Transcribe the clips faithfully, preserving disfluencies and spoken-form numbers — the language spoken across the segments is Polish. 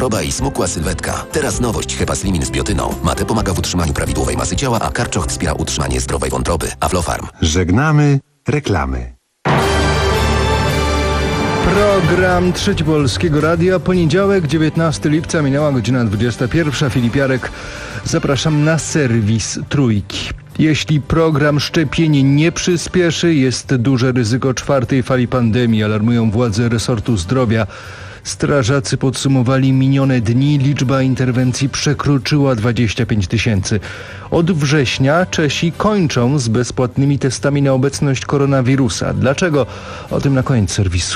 wątroba i smukła sylwetka. Teraz nowość Hepaslimin z biotyną. Mate pomaga w utrzymaniu prawidłowej masy ciała, a karczoch wspiera utrzymanie zdrowej wątroby. Aflofarm. Żegnamy reklamy. Program Trzeci Polskiego Radia. Poniedziałek, dziewiętnastego lipca, minęła godzina dwudziesta pierwsza. Filip Jarek. Zapraszam na serwis Trójki. Jeśli program szczepień nie przyspieszy, jest duże ryzyko czwartej fali pandemii, alarmują władze resortu zdrowia. Strażacy podsumowali minione dni. Liczba interwencji przekroczyła dwadzieścia pięć tysięcy. Od września Czesi kończą z bezpłatnymi testami na obecność koronawirusa. Dlaczego? O tym na koniec serwisu.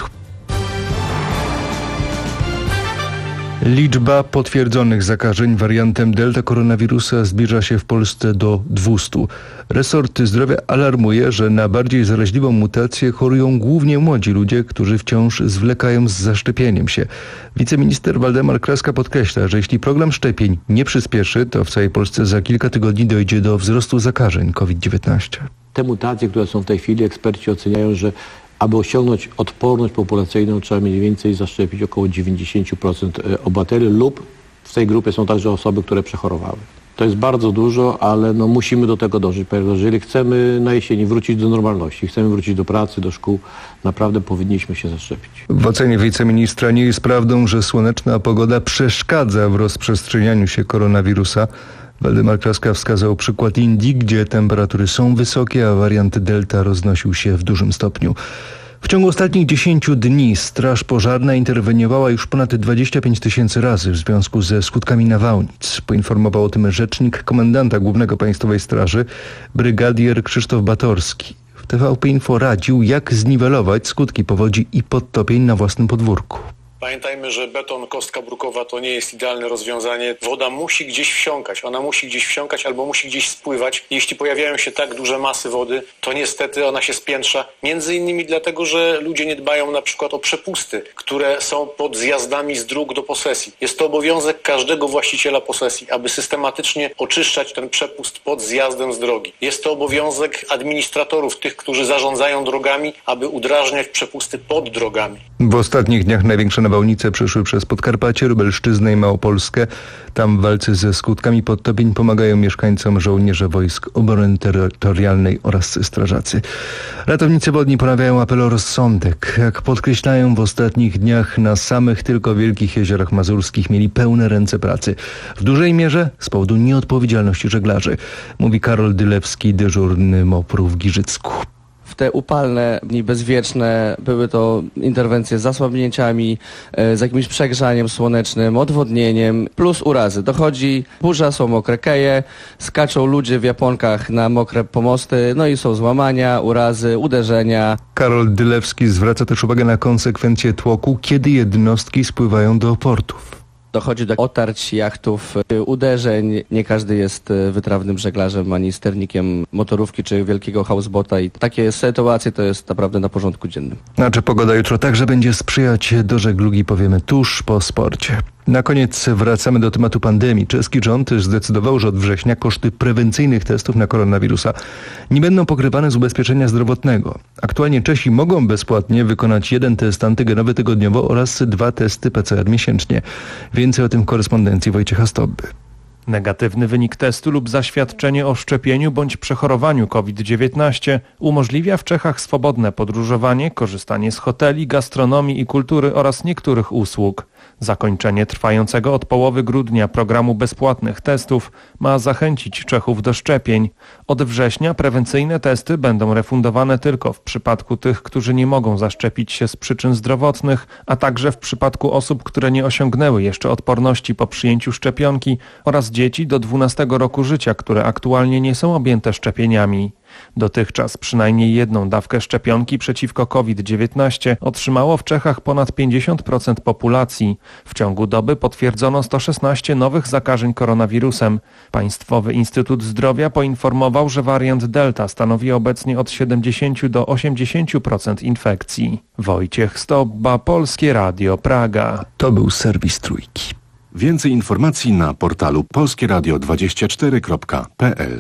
Liczba potwierdzonych zakażeń wariantem Delta koronawirusa zbliża się w Polsce do dwustu. Resort zdrowia alarmuje, że na bardziej zaraźliwą mutację chorują głównie młodzi ludzie, którzy wciąż zwlekają z zaszczepieniem się. Wiceminister Waldemar Kraska podkreśla, że jeśli program szczepień nie przyspieszy, to w całej Polsce za kilka tygodni dojdzie do wzrostu zakażeń COVID dziewiętnaście. Te mutacje, które są w tej chwili, eksperci oceniają, że aby osiągnąć odporność populacyjną, trzeba mniej więcej zaszczepić około dziewięćdziesiąt procent obywateli lub w tej grupie są także osoby, które przechorowały. To jest bardzo dużo, ale no musimy do tego dążyć. Jeżeli chcemy na jesieni wrócić do normalności, chcemy wrócić do pracy, do szkół, naprawdę powinniśmy się zaszczepić. W ocenie wiceministra nie jest prawdą, że słoneczna pogoda przeszkadza w rozprzestrzenianiu się koronawirusa. Waldemar Kraska wskazał przykład Indii, gdzie temperatury są wysokie, a wariant Delta roznosił się w dużym stopniu. W ciągu ostatnich dziesięciu dni Straż Pożarna interweniowała już ponad dwadzieścia pięć tysięcy razy w związku ze skutkami nawałnic. Poinformował o tym rzecznik komendanta Głównego Państwowej Straży, brygadier Krzysztof Batorski. W T V P Info radził, jak zniwelować skutki powodzi i podtopień na własnym podwórku. Pamiętajmy, że beton, kostka brukowa to nie jest idealne rozwiązanie. Woda musi gdzieś wsiąkać. Ona musi gdzieś wsiąkać albo musi gdzieś spływać. Jeśli pojawiają się tak duże masy wody, to niestety ona się spiętrza. Między innymi dlatego, że ludzie nie dbają na przykład o przepusty, które są pod zjazdami z dróg do posesji. Jest to obowiązek każdego właściciela posesji, aby systematycznie oczyszczać ten przepust pod zjazdem z drogi. Jest to obowiązek administratorów, tych, którzy zarządzają drogami, aby udrażniać przepusty pod drogami. W ostatnich dniach największe nawałnice przeszły przez Podkarpacie, Lubelszczyznę i Małopolskę. Tam w walce ze skutkami podtopień pomagają mieszkańcom żołnierze Wojsk Obrony Terytorialnej oraz strażacy. Ratownicy wodni ponawiają apel o rozsądek. Jak podkreślają, w ostatnich dniach na samych tylko wielkich jeziorach mazurskich mieli pełne ręce pracy. W dużej mierze z powodu nieodpowiedzialności żeglarzy, mówi Karol Dylewski, dyżurny MOPR-u w Giżycku. W te upalne dni bezwieczne były to interwencje z zasłabnięciami, z jakimś przegrzaniem słonecznym, odwodnieniem, plus urazy. Dochodzi burza, są mokre keje, skaczą ludzie w japonkach na mokre pomosty, no i są złamania, urazy, uderzenia. Karol Dylewski zwraca też uwagę na konsekwencje tłoku, kiedy jednostki spływają do portów. Dochodzi do otarć jachtów, uderzeń. Nie każdy jest wytrawnym żeglarzem ani sternikiem motorówki czy wielkiego houseboata i takie sytuacje to jest naprawdę na porządku dziennym. A czy pogoda jutro także będzie sprzyjać do żeglugi, powiemy tuż po sporcie. Na koniec wracamy do tematu pandemii. Czeski rząd zdecydował, że od września koszty prewencyjnych testów na koronawirusa nie będą pokrywane z ubezpieczenia zdrowotnego. Aktualnie Czesi mogą bezpłatnie wykonać jeden test antygenowy tygodniowo oraz dwa testy P C R miesięcznie. Więcej o tym w korespondencji Wojciecha Stobby. Negatywny wynik testu lub zaświadczenie o szczepieniu bądź przechorowaniu COVID dziewiętnaście umożliwia w Czechach swobodne podróżowanie, korzystanie z hoteli, gastronomii i kultury oraz niektórych usług. Zakończenie trwającego od połowy grudnia programu bezpłatnych testów ma zachęcić Czechów do szczepień. Od września prewencyjne testy będą refundowane tylko w przypadku tych, którzy nie mogą zaszczepić się z przyczyn zdrowotnych, a także w przypadku osób, które nie osiągnęły jeszcze odporności po przyjęciu szczepionki oraz dzieci do dwunastego roku życia, które aktualnie nie są objęte szczepieniami. Dotychczas przynajmniej jedną dawkę szczepionki przeciwko COVID dziewiętnaście otrzymało w Czechach ponad pięćdziesiąt procent populacji. W ciągu doby potwierdzono sto szesnaście nowych zakażeń koronawirusem. Państwowy Instytut Zdrowia poinformował, że wariant Delta stanowi obecnie od siedemdziesiąt do osiemdziesięciu procent infekcji. Wojciech Stobba, Polskie Radio, Praga. To był serwis Trójki. Więcej informacji na portalu polskie radio dwadzieścia cztery kropka p l.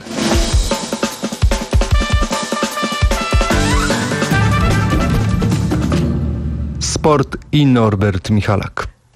Sport i Norbert Michalak.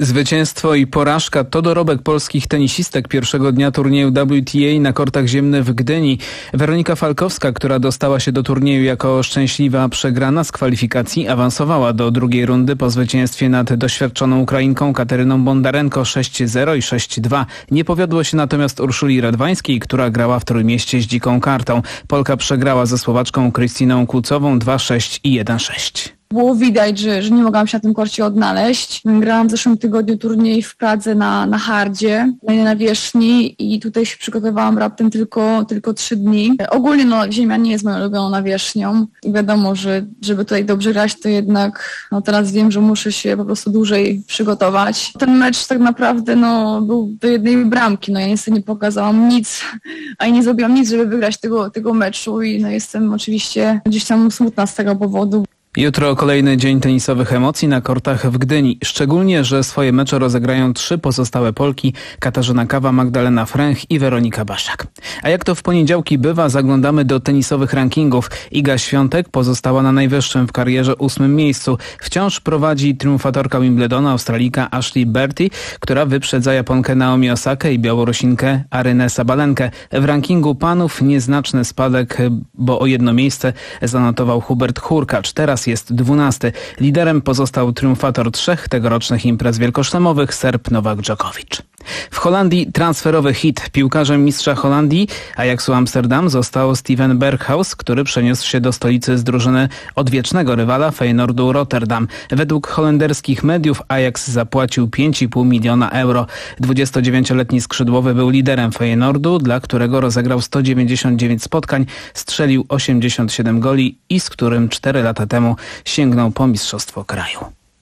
Zwycięstwo i porażka to dorobek polskich tenisistek pierwszego dnia turnieju W T A na kortach ziemnych w Gdyni. Weronika Falkowska, która dostała się do turnieju jako szczęśliwa przegrana z kwalifikacji, awansowała do drugiej rundy po zwycięstwie nad doświadczoną Ukrainką Kateryną Bondarenko sześć zero i sześć dwa. Nie powiodło się natomiast Urszuli Radwańskiej, która grała w Trójmieście z dziką kartą. Polka przegrała ze Słowaczką Krystyną Kucową dwa sześć i jeden sześć. Było widać, że, że nie mogłam się na tym korcie odnaleźć. Grałam w zeszłym tygodniu turniej w Pradze na, na hardzie, na nawierzchni i tutaj się przygotowałam raptem tylko, tylko trzy dni. Ogólnie no, ziemia nie jest moją ulubioną nawierzchnią i wiadomo, że żeby tutaj dobrze grać, to jednak no, teraz wiem, że muszę się po prostu dłużej przygotować. Ten mecz tak naprawdę no, był do jednej bramki. No, ja niestety nie pokazałam nic, a i nie zrobiłam nic, żeby wygrać tego, tego meczu i no, jestem oczywiście gdzieś tam smutna z tego powodu. Jutro kolejny dzień tenisowych emocji na kortach w Gdyni. Szczególnie, że swoje mecze rozegrają trzy pozostałe Polki: Katarzyna Kawa, Magdalena Fręch i Weronika Baszak. A jak to w poniedziałki bywa, zaglądamy do tenisowych rankingów. Iga Świątek pozostała na najwyższym w karierze ósmym miejscu. Wciąż prowadzi triumfatorka Wimbledona, Australijka Ashley Barty, która wyprzedza Japonkę Naomi Osakę i Białorusinkę Arynę Sabalenkę. W rankingu panów nieznaczny spadek, bo o jedno miejsce zanotował Hubert Hurkacz. Teraz jest dwunasty. Liderem pozostał triumfator trzech tegorocznych imprez wielkoszlemowych, Serb Nowak Dżokowicz. W Holandii transferowy hit. Piłkarzem mistrza Holandii Ajaxu Amsterdam został Steven Berghuis, który przeniósł się do stolicy z drużyny odwiecznego rywala Feyenoordu Rotterdam. Według holenderskich mediów Ajax zapłacił pięć i pół miliona euro. dwudziestodziewięcioletni skrzydłowy był liderem Feyenoordu, dla którego rozegrał sto dziewięćdziesiąt dziewięć spotkań, strzelił osiemdziesiąt siedem goli i z którym cztery lata temu sięgnął po mistrzostwo kraju.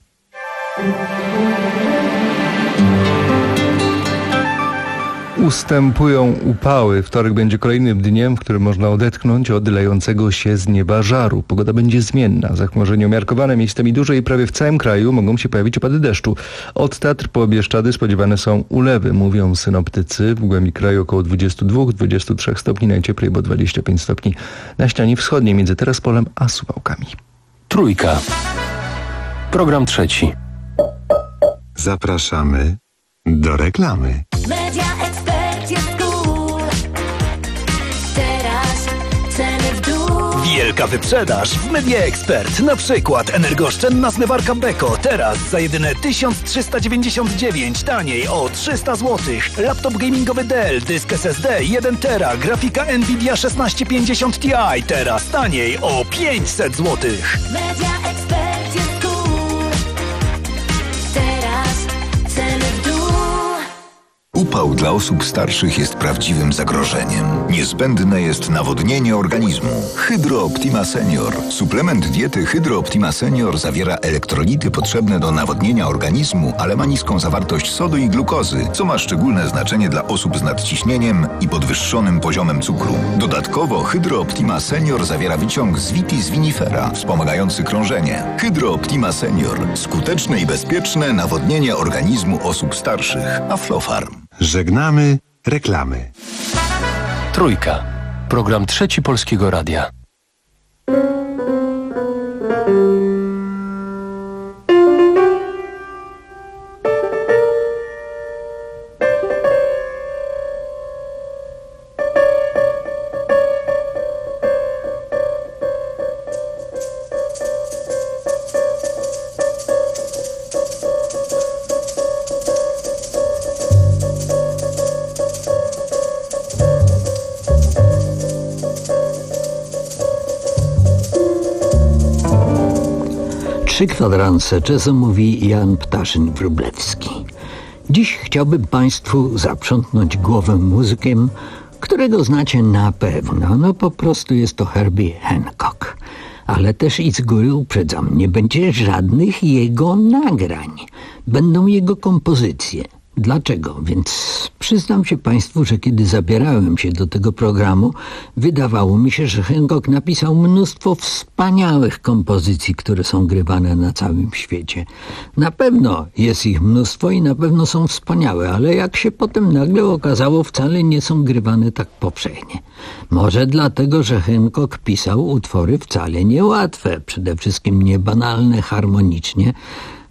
Ustępują upały. Wtorek będzie kolejnym dniem, w którym można odetchnąć od lejącego się z nieba żaru. Pogoda będzie zmienna. Zachmurzenie umiarkowane, miejscami duże i prawie w całym kraju mogą się pojawić opady deszczu. Od Tatr po Bieszczady spodziewane są ulewy, mówią synoptycy. W głębi kraju około dwadzieścia dwa do dwudziestu trzech stopni, najcieplej, bo dwadzieścia pięć stopni na ścianie wschodniej między Teraspolem a Suwałkami. Trójka. Program trzeci. Zapraszamy do reklamy. Media Expert jest cool. Teraz ceny w dół. Wielka wyprzedaż w Media Expert. Na przykład energooszczędna zmywarka Beko. Teraz za jedyne tysiąc trzysta dziewięćdziesiąt dziewięć, taniej o trzysta złotych. Laptop gamingowy Dell, dysk S S D jeden tera, grafika Nvidia szesnaście pięćdziesiąt Ti. Teraz taniej o pięćset złotych. Media Expert jest cool. Teraz ceny w dół. Upał dla osób starszych jest prawdziwym zagrożeniem. Niezbędne jest nawodnienie organizmu. Hydro Optima Senior. Suplement diety Hydro Optima Senior zawiera elektrolity potrzebne do nawodnienia organizmu, ale ma niską zawartość sodu i glukozy, co ma szczególne znaczenie dla osób z nadciśnieniem i podwyższonym poziomem cukru. Dodatkowo Hydro Optima Senior zawiera wyciąg z Vitis vinifera, wspomagający krążenie. Hydro Optima Senior. Skuteczne i bezpieczne nawodnienie organizmu osób starszych. Aflofarm. Żegnamy reklamy. Trójka. Program trzeci Polskiego Radia. Trzy kwadranse jazzu, mówi Jan Ptaszyn-Wróblewski. Dziś chciałbym Państwu zaprzątnąć głowę muzykiem, którego znacie na pewno. No po prostu jest to Herbie Hancock. Ale też i z góry uprzedzam, nie będzie żadnych jego nagrań. Będą jego kompozycje. Dlaczego? Więc przyznam się Państwu, że kiedy zabierałem się do tego programu, wydawało mi się, że Hancock napisał mnóstwo wspaniałych kompozycji, które są grywane na całym świecie. Na pewno jest ich mnóstwo i na pewno są wspaniałe, ale jak się potem nagle okazało, wcale nie są grywane tak powszechnie. Może dlatego, że Hancock pisał utwory wcale niełatwe, przede wszystkim niebanalne harmonicznie,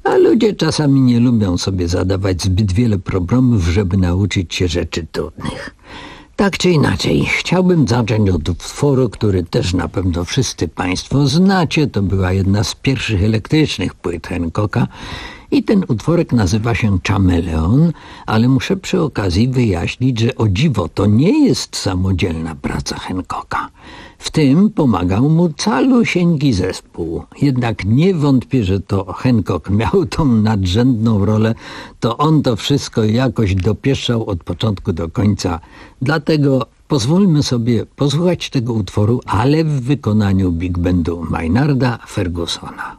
A ludzie czasami nie lubią sobie zadawać zbyt wiele problemów, żeby nauczyć się rzeczy trudnych. Tak czy inaczej, chciałbym zacząć od utworu, który też na pewno wszyscy Państwo znacie. To była jedna z pierwszych elektrycznych płyt Hancocka i ten utworek nazywa się Chameleon, ale muszę przy okazji wyjaśnić, że o dziwo to nie jest samodzielna praca Hancocka. W tym pomagał mu calusieńki zespół. Jednak nie wątpię, że to Hancock miał tą nadrzędną rolę, to on to wszystko jakoś dopieszczał od początku do końca. Dlatego pozwólmy sobie posłuchać tego utworu, ale w wykonaniu big bandu Maynarda Fergusona.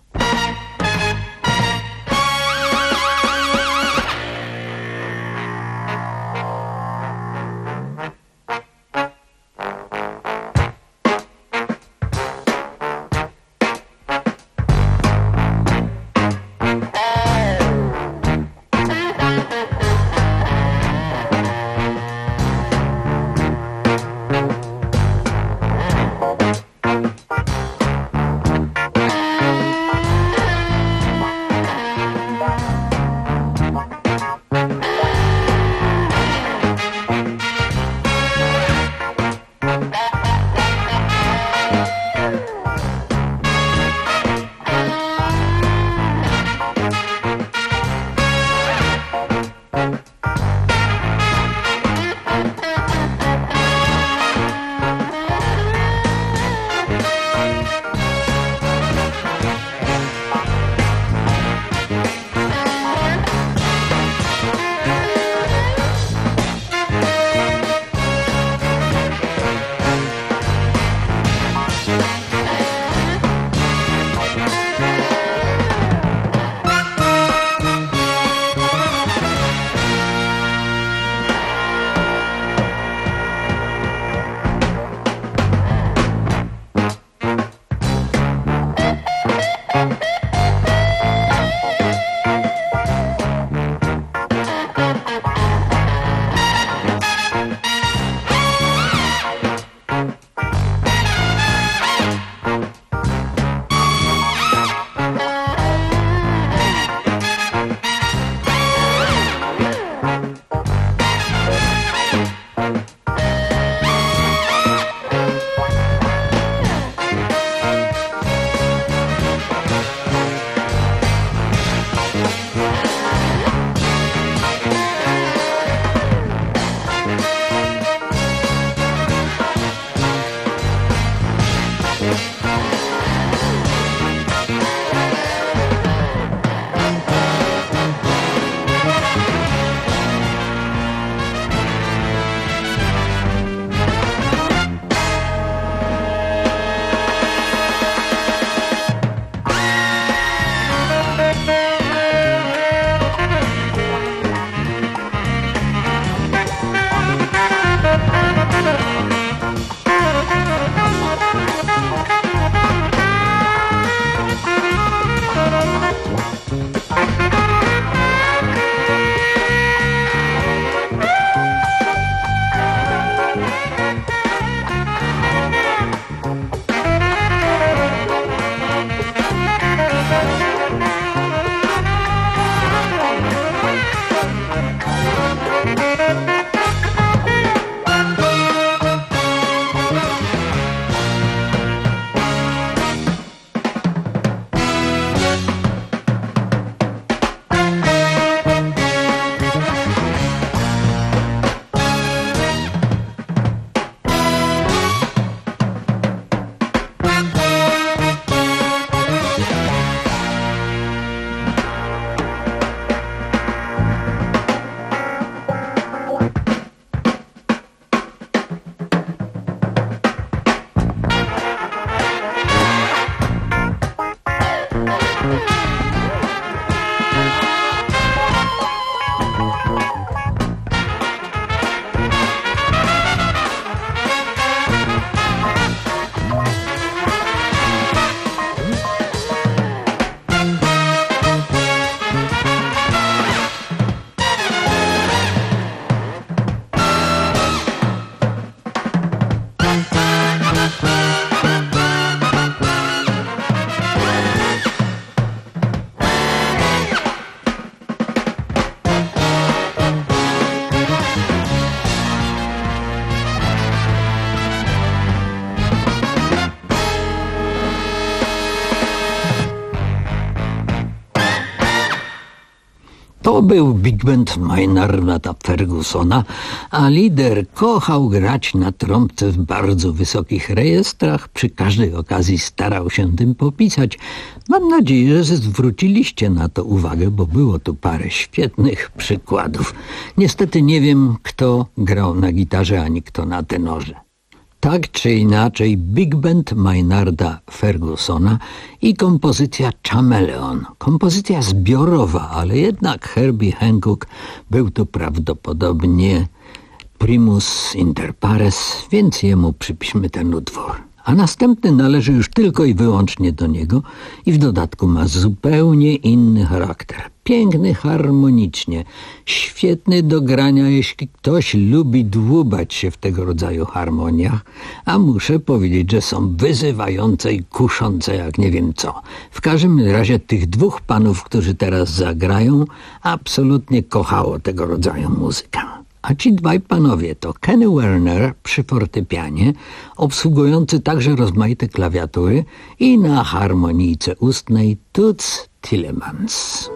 To był big band Maynarda Fergusona, a lider kochał grać na trąbce w bardzo wysokich rejestrach. Przy każdej okazji starał się tym popisać. Mam nadzieję, że zwróciliście na to uwagę, bo było tu parę świetnych przykładów. Niestety nie wiem, kto grał na gitarze, ani kto na tenorze. Tak czy inaczej, big band Maynarda Fergusona i kompozycja Chameleon. Kompozycja zbiorowa, ale jednak Herbie Hancock był tu prawdopodobnie primus inter pares, więc jemu przypiszmy ten utwór. A następny należy już tylko i wyłącznie do niego i w dodatku ma zupełnie inny charakter. Piękny harmonicznie, świetny do grania, jeśli ktoś lubi dłubać się w tego rodzaju harmoniach, a muszę powiedzieć, że są wyzywające i kuszące jak nie wiem co. W każdym razie tych dwóch panów, którzy teraz zagrają, absolutnie kochało tego rodzaju muzykę. A ci dwaj panowie to Kenny Werner przy fortepianie, obsługujący także rozmaite klawiatury, i na harmonijce ustnej Toots Thielemans.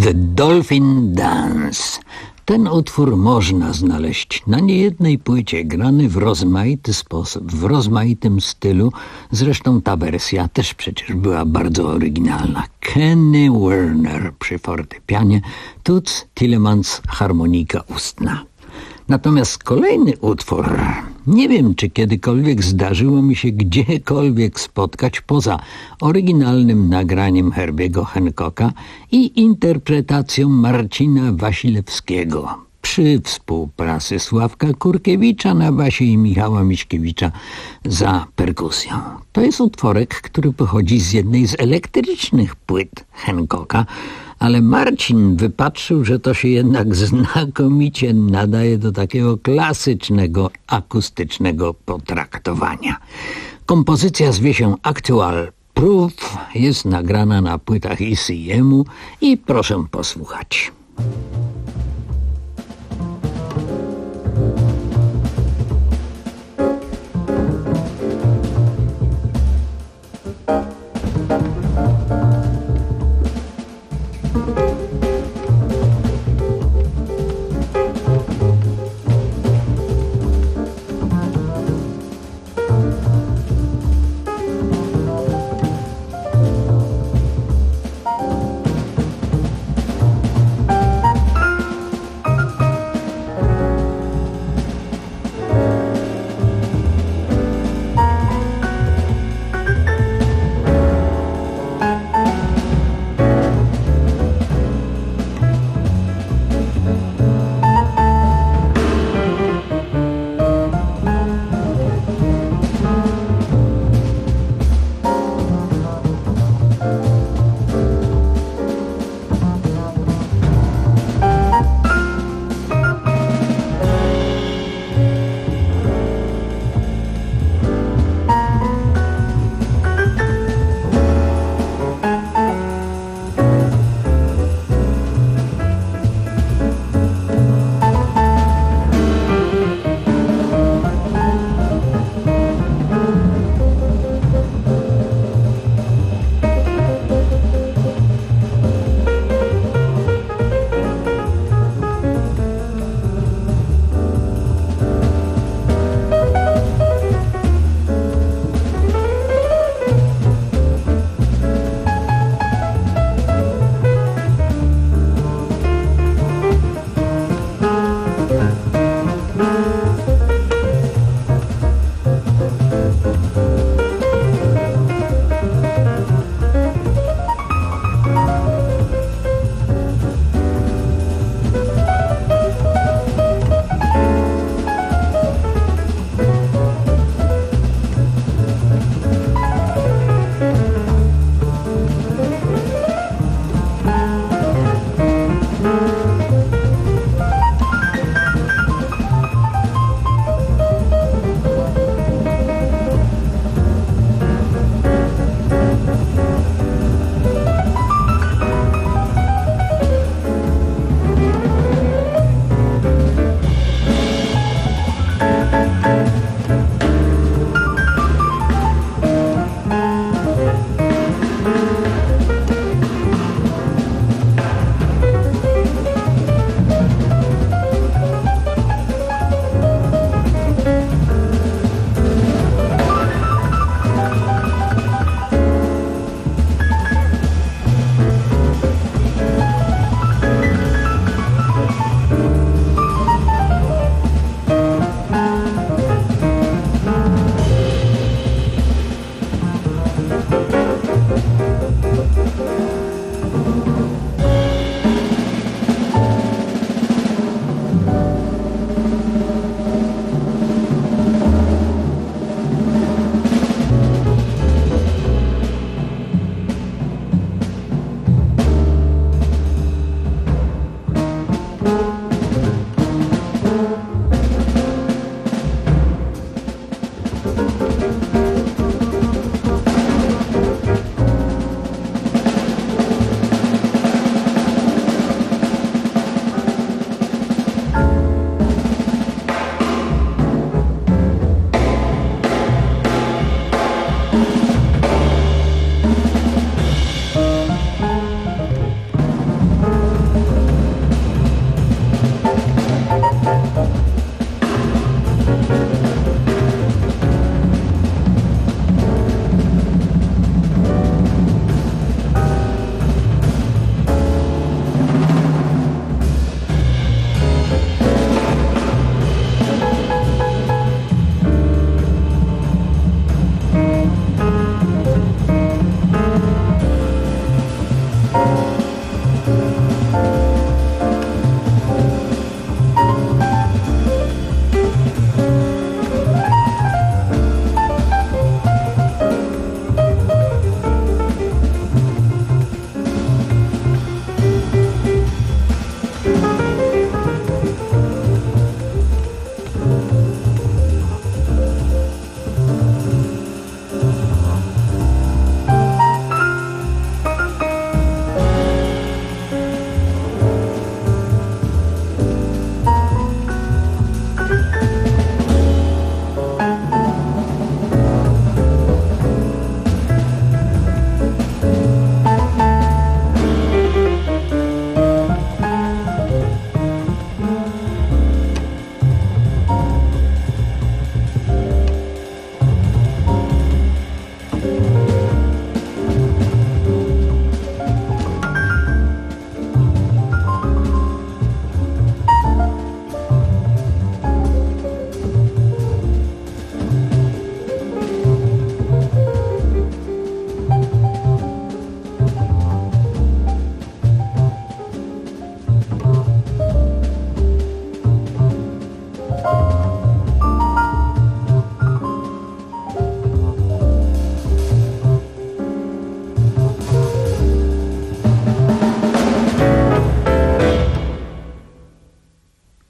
The Dolphin Dance. Ten utwór można znaleźć na niejednej płycie, grany w rozmaity sposób, w rozmaitym stylu. Zresztą ta wersja też przecież była bardzo oryginalna. Kenny Werner przy fortepianie, Toots Thielemans harmonika ustna. Natomiast kolejny utwór, nie wiem, czy kiedykolwiek zdarzyło mi się gdziekolwiek spotkać poza oryginalnym nagraniem Herbiego Hancocka i interpretacją Marcina Wasilewskiego przy współpracy Sławka Kurkiewicza na basie i Michała Miśkiewicza za perkusją. To jest utworek, który pochodzi z jednej z elektrycznych płyt Hancocka, ale Marcin wypatrzył, że to się jednak znakomicie nadaje do takiego klasycznego, akustycznego potraktowania. Kompozycja zwie się Actual Proof, jest nagrana na płytach E C M-u i proszę posłuchać.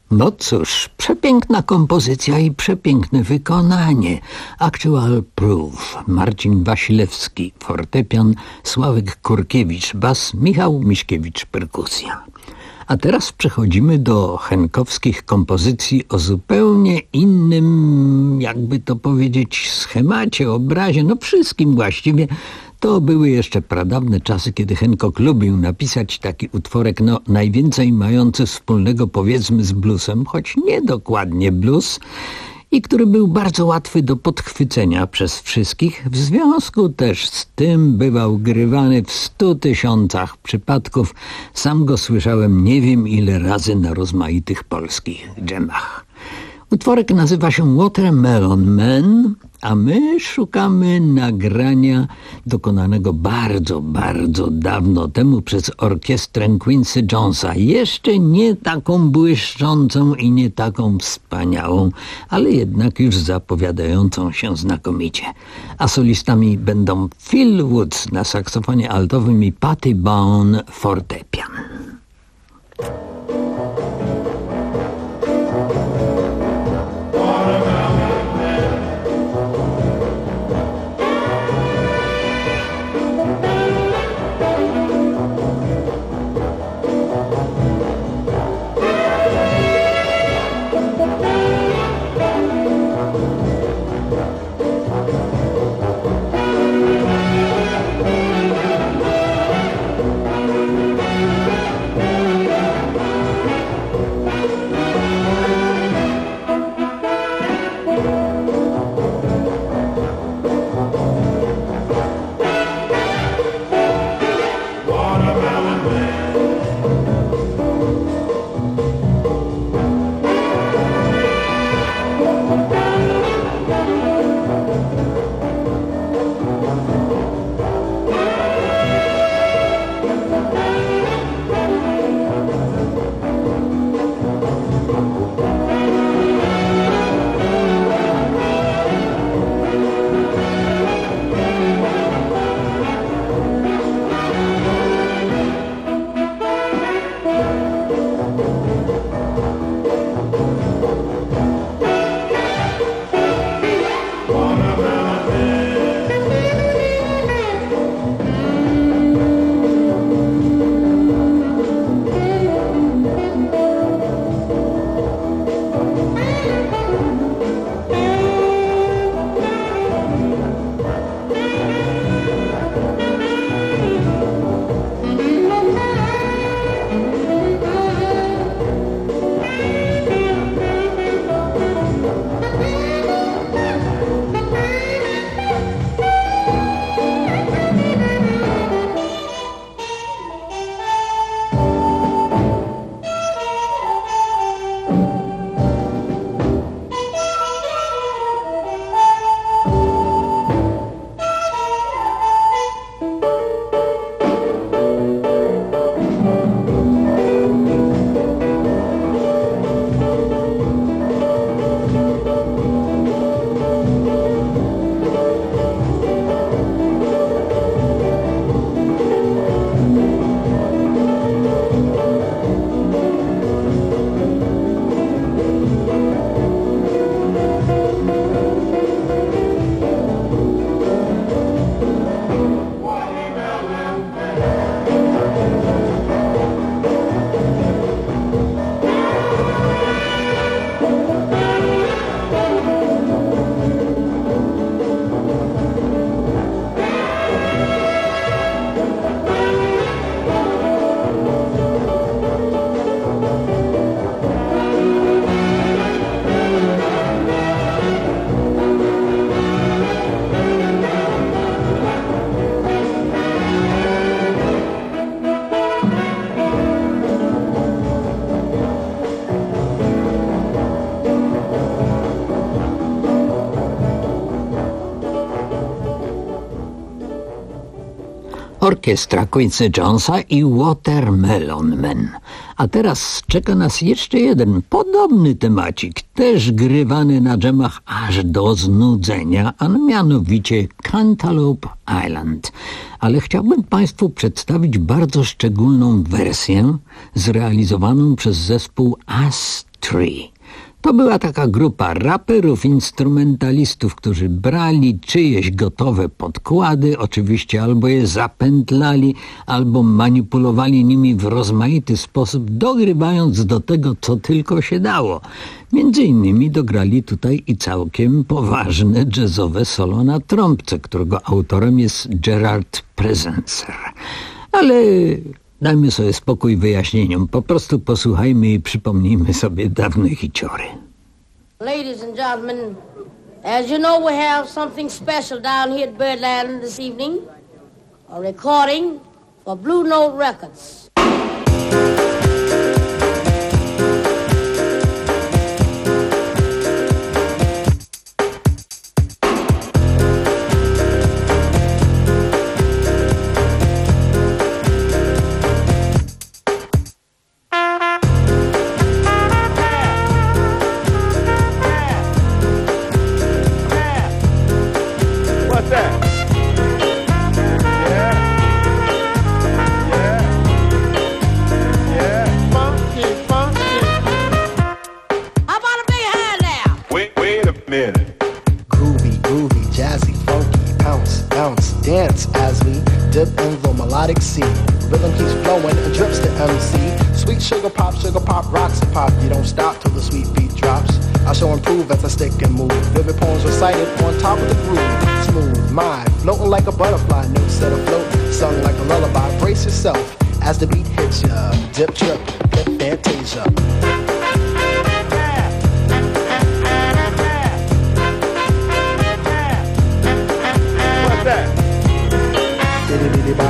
No cóż, przepiękna kompozycja i przepiękne wykonanie. Actual Proof, Marcin Wasilewski, fortepian, Sławek Kurkiewicz, bas, Michał Miśkiewicz, perkusja. A teraz przechodzimy do henkowskich kompozycji o zupełnie innym, jakby to powiedzieć, schemacie, obrazie, no wszystkim właściwie. To były jeszcze pradawne czasy, kiedy Hancock lubił napisać taki utworek, no najwięcej mający wspólnego powiedzmy z bluesem, choć nie dokładnie blues, i który był bardzo łatwy do podchwycenia przez wszystkich. W związku też z tym bywał grywany w stu tysiącach przypadków. Sam go słyszałem nie wiem ile razy na rozmaitych polskich dżemach. Utworek nazywa się Watermelon Man, a my szukamy nagrania dokonanego bardzo, bardzo dawno temu przez orkiestrę Quincy Jonesa. Jeszcze nie taką błyszczącą i nie taką wspaniałą, ale jednak już zapowiadającą się znakomicie. A solistami będą Phil Woods na saksofonie altowym i Patty Bone fortepian. Orkiestra Quincy Jonesa i Watermelon Man. A teraz czeka nas jeszcze jeden podobny temacik, też grywany na dżemach aż do znudzenia, a mianowicie Cantaloupe Island. Ale chciałbym Państwu przedstawić bardzo szczególną wersję zrealizowaną przez zespół As Tree. To była taka grupa raperów, instrumentalistów, którzy brali czyjeś gotowe podkłady, oczywiście albo je zapętlali, albo manipulowali nimi w rozmaity sposób, dogrywając do tego, co tylko się dało. Między innymi dograli tutaj i całkiem poważne jazzowe solo na trąbce, którego autorem jest Gerard Prezencer. Ale dajmy sobie spokój wyjaśnieniom. Po prostu posłuchajmy i przypomnijmy sobie dawne hiciory. Ladies and gentlemen, as you know, we have something special down here at Birdland this evening. A recording for Blue Note Records. Sea. Rhythm keeps flowing and drips to M C. Sweet sugar pop, sugar pop, rocks and pop. You don't stop till the sweet beat drops. I shall improve as I stick and move. Vivid poems recited on top of the groove. Smooth mind, floating like a butterfly. Notes set afloat, sung like a lullaby. Brace yourself as the beat hits ya. Dip, trip, flip, fantasia. What's that? Diddy diddy bop.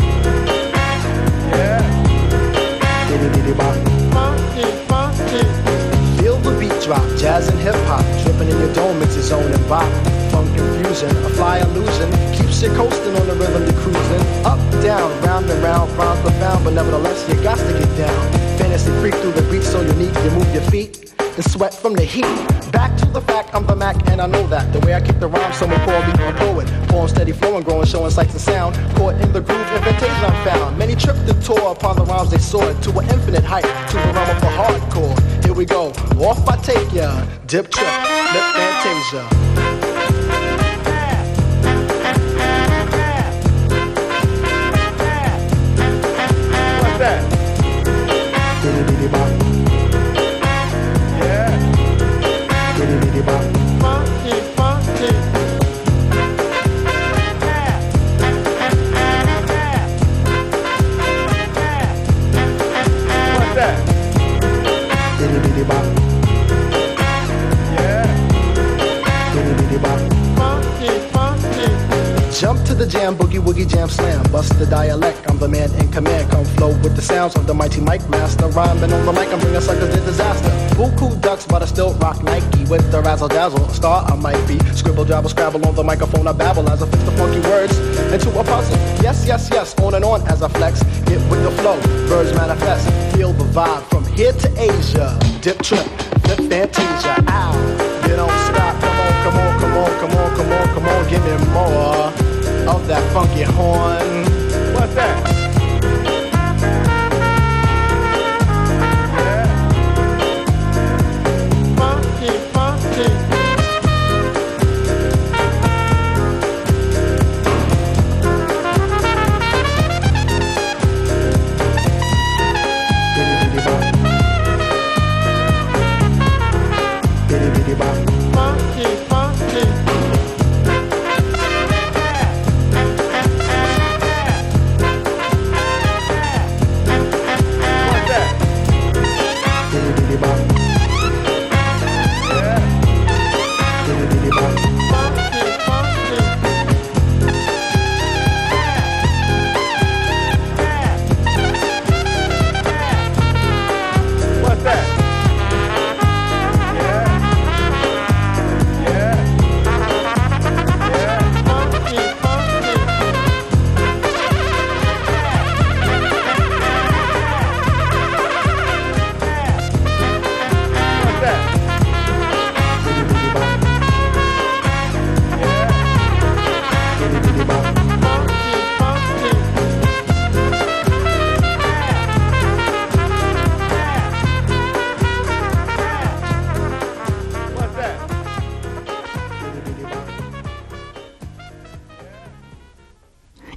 Funky, funky. Feel the beat drop, jazz and hip hop, dripping in your dome, it's your zone and bop. Funk confusion, a fly illusion, keeps you coasting on the rhythm you're cruising. Up, down, round and round, rhymes profound, but nevertheless you got to get down. Fantasy freak through the beat so unique, you move your feet and sweat from the heat. Back to the fact, I'm the Mac and I know that. The way I kick the rhyme, someone call me a poet. Poem steady flowing, growing, showing sights and sound. Caught in the groove, invitation I found. Many tripped and tore upon the rhymes they soared to an infinite height, to the realm of the hardcore. Here we go, off I take ya. Dip, trip, lip, fantasia. What's that? Diddy diddy bop. Funky, funky. What's that? Diddy diddy bop. Yeah. Diddy diddy bop. Funky, funky. Jump to the jam, boogie woogie jam slam. Bust the dialect, I'm the man in command. Come flow with the sounds of the mighty mic master. Rhyming on the mic, I'm bringing suckers to disaster. Buku ducks, but I still rock Nike with the razzle dazzle. A star I might be. Scribble, jabble, scrabble on the microphone. I babble as I fix the funky words into a puzzle. Yes, yes, yes, on and on as I flex. Get with the flow, birds manifest. Feel the vibe from here to Asia. Dip, trip, flip, fantasia. Ow, you don't stop. Come on, come on, come on, come on, come on, come on. Give me more of that funky horn. What's that?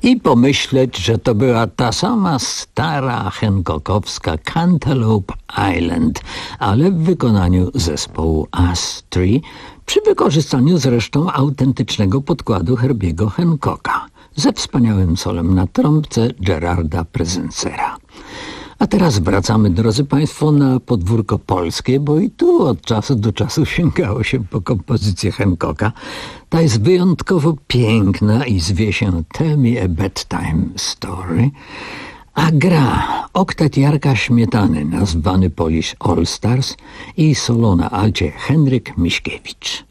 i pomyśleć, że to była ta sama stara hancockowska Cantaloupe Island, ale w wykonaniu zespołu Astri, przy wykorzystaniu zresztą autentycznego podkładu Herbiego Hancocka, ze wspaniałym solem na trąbce Gerarda Presensera. A teraz wracamy, drodzy Państwo, na podwórko polskie, bo i tu od czasu do czasu sięgało się po kompozycję Hancocka. Ta jest wyjątkowo piękna i zwie się Tell Me a Bedtime Story, a gra oktet Jarka Śmietany, nazwany Polish All Stars, i solo na alcie Henryk Miśkiewicz.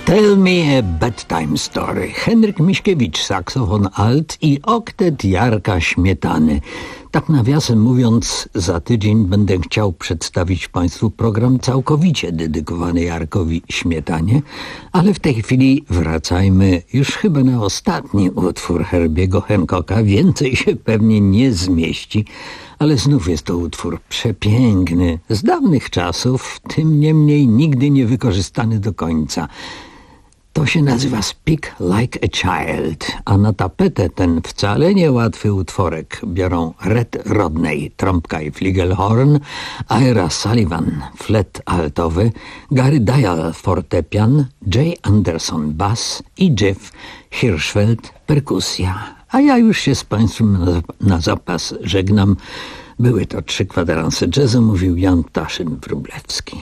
Tell me a bedtime story. Henryk Miśkiewicz, saksofon alt i oktet Jarka Śmietany. Tak nawiasem mówiąc, za tydzień będę chciał przedstawić Państwu program całkowicie dedykowany Jarkowi Śmietanie, ale w tej chwili wracajmy już chyba na ostatni utwór Herbiego Hancocka. Więcej się pewnie nie zmieści, ale znów jest to utwór przepiękny, z dawnych czasów, tym niemniej nigdy nie wykorzystany do końca. To się nazywa Speak Like a Child, a na tapetę ten wcale niełatwy utworek biorą Red Rodney, trąbka i fligelhorn, Ira Sullivan, flet altowy, Gary Dial, fortepian, Jay Anderson, bass i Jeff Hirschfeld, perkusja. A ja już się z Państwem na, na zapas żegnam. Były to trzy kwadranse jazzu, mówił Jan Ptaszyn-Wróblewski.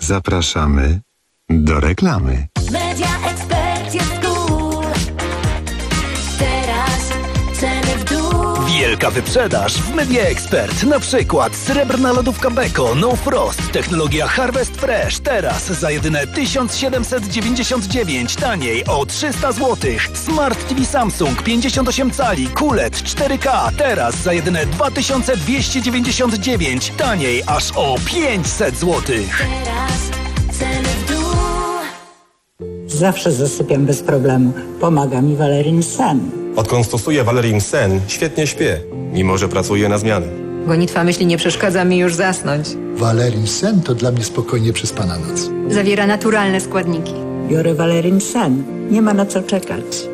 Zapraszamy do reklamy. Media Expert jest cool. Teraz ceny w dół. Wielka wyprzedaż w Media Expert. Na przykład srebrna lodówka Beko No Frost. Technologia Harvest Fresh. Teraz za jedyne tysiąc siedemset dziewięćdziesiąt dziewięć. Taniej o trzysta złotych. Smart T V Samsung pięćdziesiąt osiem cali. Q L E D cztery K. Teraz za jedyne dwa tysiące dwieście dziewięćdziesiąt dziewięć. Taniej aż o pięćset złotych. Teraz ceny w dół. Zawsze zasypiam bez problemu. Pomaga mi Valerin Sen. Odkąd stosuję Valerin Sen, świetnie śpię, mimo że pracuję na zmianę. Gonitwa myśli nie przeszkadza mi już zasnąć. Valerin Sen to dla mnie spokojnie przespana noc. Zawiera naturalne składniki. Biorę Valerin Sen. Nie ma na co czekać.